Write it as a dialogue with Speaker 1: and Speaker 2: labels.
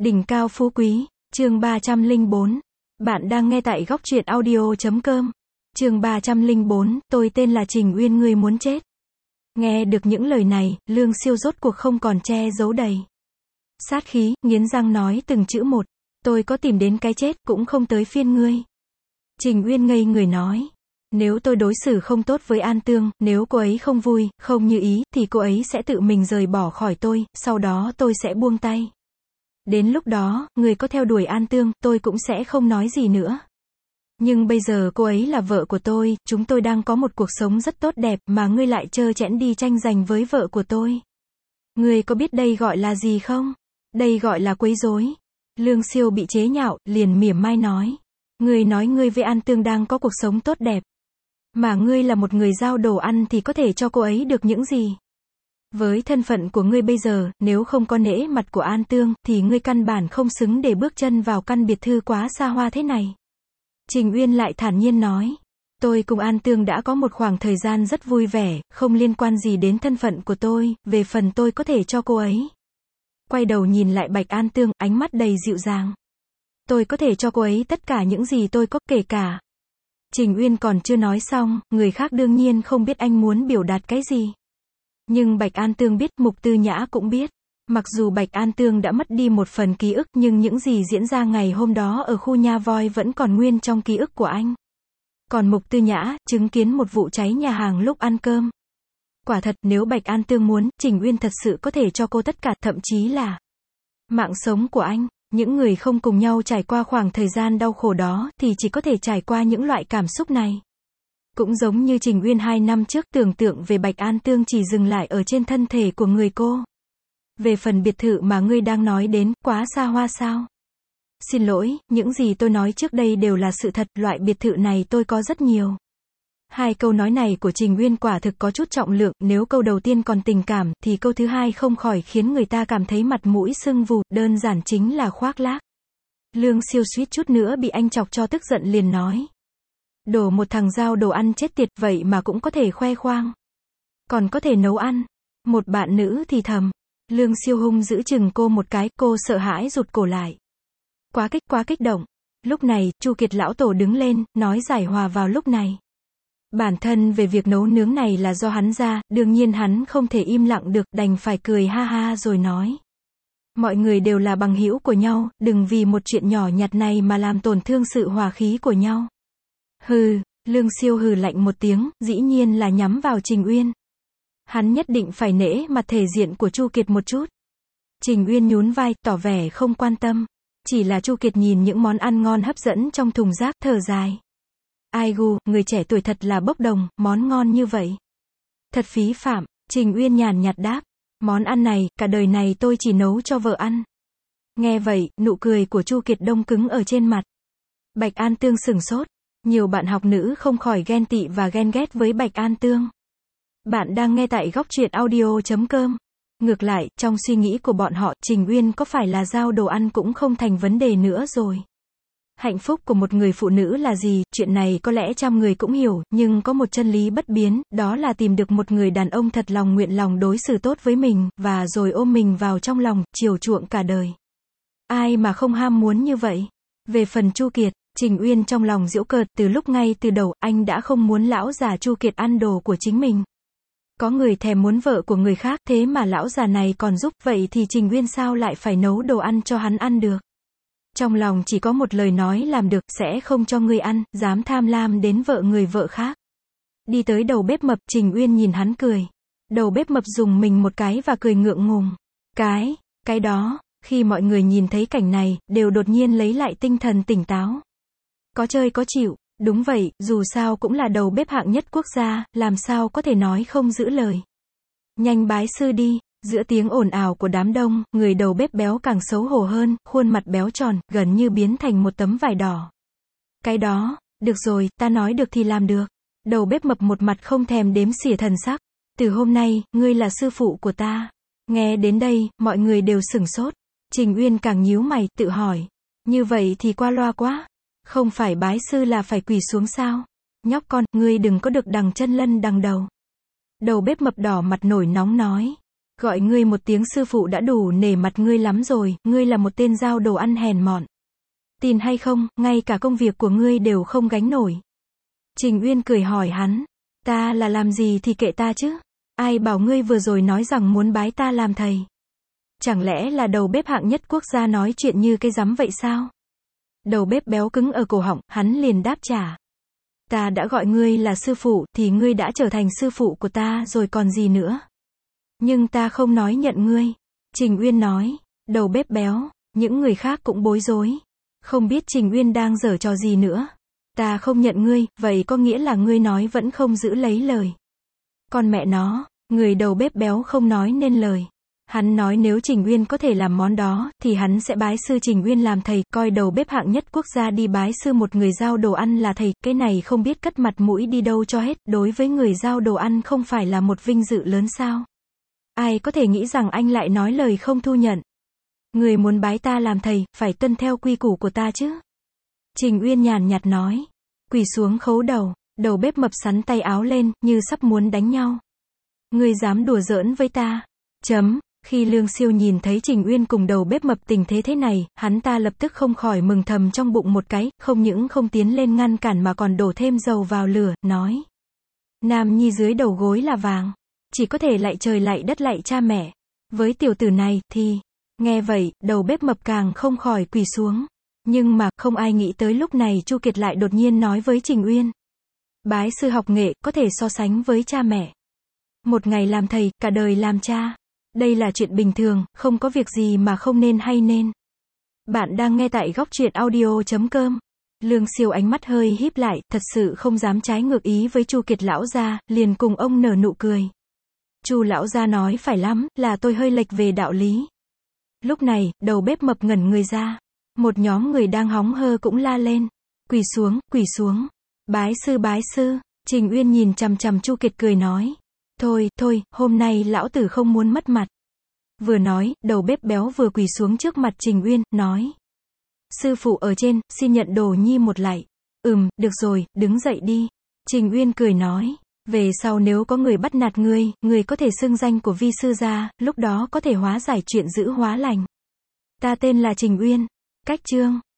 Speaker 1: Đỉnh cao phú quý, chương 304. Bạn đang nghe tại góc truyện audio.com. Chương 304, tôi tên là Trình Uyên, ngươi muốn chết. Nghe được những lời này, Lương Siêu rốt cuộc không còn che giấu đầy sát khí, nghiến răng nói từng chữ một. Tôi có tìm đến cái chết, cũng không tới phiên ngươi. Trình Uyên ngây người nói. Nếu tôi đối xử không tốt với An Tương, nếu cô ấy không vui, không như ý, thì cô ấy sẽ tự mình rời bỏ khỏi tôi, sau đó tôi sẽ buông tay. Đến lúc đó, người có theo đuổi An Tương, tôi cũng sẽ không nói gì nữa. Nhưng bây giờ cô ấy là vợ của tôi, chúng tôi đang có một cuộc sống rất tốt đẹp, mà ngươi lại trơ trẽn đi tranh giành với vợ của tôi. Ngươi có biết đây gọi là gì không? Đây gọi là quấy rối. Lương Siêu bị chế nhạo, liền mỉa mai nói. Ngươi nói ngươi với An Tương đang có cuộc sống tốt đẹp. Mà ngươi là một người giao đồ ăn thì có thể cho cô ấy được những gì? Với thân phận của ngươi bây giờ, nếu không có nể mặt của An Tương, thì ngươi căn bản không xứng để bước chân vào căn biệt thự quá xa hoa thế này. Trình Uyên lại thản nhiên nói. Tôi cùng An Tương đã có một khoảng thời gian rất vui vẻ, không liên quan gì đến thân phận của tôi, về phần tôi có thể cho cô ấy. Quay đầu nhìn lại Bạch An Tương, ánh mắt đầy dịu dàng. Tôi có thể cho cô ấy tất cả những gì tôi có, kể cả. Trình Uyên còn chưa nói xong, người khác đương nhiên không biết anh muốn biểu đạt cái gì. Nhưng Bạch An Tương biết, Mục Tư Nhã cũng biết. Mặc dù Bạch An Tương đã mất đi một phần ký ức, nhưng những gì diễn ra ngày hôm đó ở khu Nha Voi vẫn còn nguyên trong ký ức của anh. Còn Mục Tư Nhã, chứng kiến một vụ cháy nhà hàng lúc ăn cơm. Quả thật, nếu Bạch An Tương muốn, Trình Uyên thật sự có thể cho cô tất cả, thậm chí là mạng sống của anh. Những người không cùng nhau trải qua khoảng thời gian đau khổ đó, thì chỉ có thể trải qua những loại cảm xúc này. Cũng giống như Trình Uyên 2 năm trước tưởng tượng về Bạch An Tương chỉ dừng lại ở trên thân thể của người cô. Về phần biệt thự mà ngươi đang nói đến, quá xa hoa sao? Xin lỗi, những gì tôi nói trước đây đều là sự thật, loại biệt thự này tôi có rất nhiều. Hai câu nói này của Trình Uyên quả thực có chút trọng lượng, nếu câu đầu tiên còn tình cảm, thì câu thứ hai không khỏi khiến người ta cảm thấy mặt mũi sưng vù, đơn giản chính là khoác lác. Lương Siêu suýt chút nữa bị anh chọc cho tức giận, liền nói. Đổ một thằng giao đồ ăn chết tiệt, vậy mà cũng có thể khoe khoang. Còn có thể nấu ăn. Một bạn nữ thì thầm. Lương Siêu hung giữ chừng cô một cái, cô sợ hãi rụt cổ lại. Quá kích động. Lúc này, Chu Kiệt lão tổ đứng lên, nói giải hòa vào lúc này. Bản thân về việc nấu nướng này là do hắn ra, đương nhiên hắn không thể im lặng được, đành phải cười ha ha rồi nói. Mọi người đều là bằng hữu của nhau, đừng vì một chuyện nhỏ nhặt này mà làm tổn thương sự hòa khí của nhau. Hừ, Lương Siêu hừ lạnh một tiếng, dĩ nhiên là nhắm vào Trình Uyên. Hắn nhất định phải nể mặt thể diện của Chu Kiệt một chút. Trình Uyên nhún vai, tỏ vẻ không quan tâm. Chỉ là Chu Kiệt nhìn những món ăn ngon hấp dẫn trong thùng rác, thở dài. Ai gu, người trẻ tuổi thật là bốc đồng, món ngon như vậy. Thật phí phạm, Trình Uyên nhàn nhạt đáp. Món ăn này, cả đời này tôi chỉ nấu cho vợ ăn. Nghe vậy, nụ cười của Chu Kiệt đông cứng ở trên mặt. Bạch An Tương sửng sốt. Nhiều bạn học nữ không khỏi ghen tị và ghen ghét với Bạch An Tương. Bạn đang nghe tại góc truyện audio.com. Ngược lại, trong suy nghĩ của bọn họ, Trình Uyên có phải là giao đồ ăn cũng không thành vấn đề nữa rồi. Hạnh phúc của một người phụ nữ là gì, chuyện này có lẽ trăm người cũng hiểu, nhưng có một chân lý bất biến, đó là tìm được một người đàn ông thật lòng nguyện lòng đối xử tốt với mình, và rồi ôm mình vào trong lòng, chiều chuộng cả đời. Ai mà không ham muốn như vậy? Về phần Chu Kiệt, Trình Uyên trong lòng giễu cợt, từ lúc ngay từ đầu, anh đã không muốn lão già Chu Kiệt ăn đồ của chính mình. Có người thèm muốn vợ của người khác, thế mà lão già này còn giúp, vậy thì Trình Uyên sao lại phải nấu đồ ăn cho hắn ăn được? Trong lòng chỉ có một lời nói làm được, sẽ không cho ngươi ăn, dám tham lam đến vợ người vợ khác. Đi tới đầu bếp mập, Trình Uyên nhìn hắn cười. Đầu bếp mập dùng mình một cái và cười ngượng ngùng. Cái đó, khi mọi người nhìn thấy cảnh này, đều đột nhiên lấy lại tinh thần tỉnh táo. Có chơi có chịu, đúng vậy, dù sao cũng là đầu bếp hạng nhất quốc gia, làm sao có thể nói không giữ lời. Nhanh bái sư đi. Giữa tiếng ồn ào của đám đông, người đầu bếp béo càng xấu hổ hơn, khuôn mặt béo tròn, gần như biến thành một tấm vải đỏ. Cái đó, được rồi, ta nói được thì làm được. Đầu bếp mập một mặt không thèm đếm xỉa thần sắc. Từ hôm nay, ngươi là sư phụ của ta. Nghe đến đây, mọi người đều sửng sốt. Trình Uyên càng nhíu mày, tự hỏi. Như vậy thì qua loa quá. Không phải bái sư là phải quỳ xuống sao? Nhóc con, ngươi đừng có được đằng chân lân đằng đầu. Đầu bếp mập đỏ mặt nổi nóng nói. Gọi ngươi một tiếng sư phụ đã đủ nể mặt ngươi lắm rồi, ngươi là một tên giao đồ ăn hèn mọn. Tin hay không, ngay cả công việc của ngươi đều không gánh nổi. Trình Uyên cười hỏi hắn, ta là làm gì thì kệ ta chứ? Ai bảo ngươi vừa rồi nói rằng muốn bái ta làm thầy? Chẳng lẽ là đầu bếp hạng nhất quốc gia nói chuyện như cái rắm vậy sao? Đầu bếp béo cứng ở cổ họng, hắn liền đáp trả. Ta đã gọi ngươi là sư phụ, thì ngươi đã trở thành sư phụ của ta rồi còn gì nữa. Nhưng ta không nói nhận ngươi. Trình Uyên nói. Đầu bếp béo, những người khác cũng bối rối. Không biết Trình Uyên đang giở trò gì nữa. Ta không nhận ngươi, vậy có nghĩa là ngươi nói vẫn không giữ lấy lời. Con mẹ nó, người đầu bếp béo không nói nên lời. Hắn nói nếu Trình Uyên có thể làm món đó, thì hắn sẽ bái sư Trình Uyên làm thầy, coi đầu bếp hạng nhất quốc gia đi bái sư một người giao đồ ăn là thầy, cái này không biết cất mặt mũi đi đâu cho hết, đối với người giao đồ ăn không phải là một vinh dự lớn sao? Ai có thể nghĩ rằng anh lại nói lời không thu nhận? Người muốn bái ta làm thầy, phải tuân theo quy củ của ta chứ? Trình Uyên nhàn nhạt nói. Quỳ xuống khấu đầu, đầu bếp mập sắn tay áo lên, như sắp muốn đánh nhau. Ngươi dám đùa giỡn với ta? Khi Lương Siêu nhìn thấy Trình Uyên cùng đầu bếp mập tình thế này, hắn ta lập tức không khỏi mừng thầm trong bụng một cái, không những không tiến lên ngăn cản mà còn đổ thêm dầu vào lửa, nói. Nam nhi dưới đầu gối là vàng, chỉ có thể lạy trời lạy đất lạy cha mẹ. Với tiểu tử này, thì, nghe vậy, đầu bếp mập càng không khỏi quỳ xuống. Nhưng mà, không ai nghĩ tới lúc này Chu Kiệt lại đột nhiên nói với Trình Uyên. Bái sư học nghệ, có thể so sánh với cha mẹ. Một ngày làm thầy, cả đời làm cha. Đây là chuyện bình thường, không có việc gì mà không nên hay nên. Bạn đang nghe tại góc truyện audio.com. Lương Siêu ánh mắt hơi híp lại, thật sự không dám trái ngược ý với Chu Kiệt lão gia, liền cùng ông nở nụ cười. Chu lão gia nói phải lắm, là tôi hơi lệch về đạo lý. Lúc này, đầu bếp mập ngẩn người ra. Một nhóm người đang hóng hơ cũng la lên. Quỳ xuống. Bái sư. Trình Uyên nhìn chằm chằm Chu Kiệt cười nói. Thôi, hôm nay lão tử không muốn mất mặt. Vừa nói, đầu bếp béo vừa quỳ xuống trước mặt Trình Uyên, nói. Sư phụ ở trên, xin nhận đồ nhi một lạy. Được rồi, đứng dậy đi. Trình Uyên cười nói. Về sau nếu có người bắt nạt ngươi có thể xưng danh của vi sư ra, lúc đó có thể hóa giải chuyện dữ hóa lành. Ta tên là Trình Uyên. Cách chương.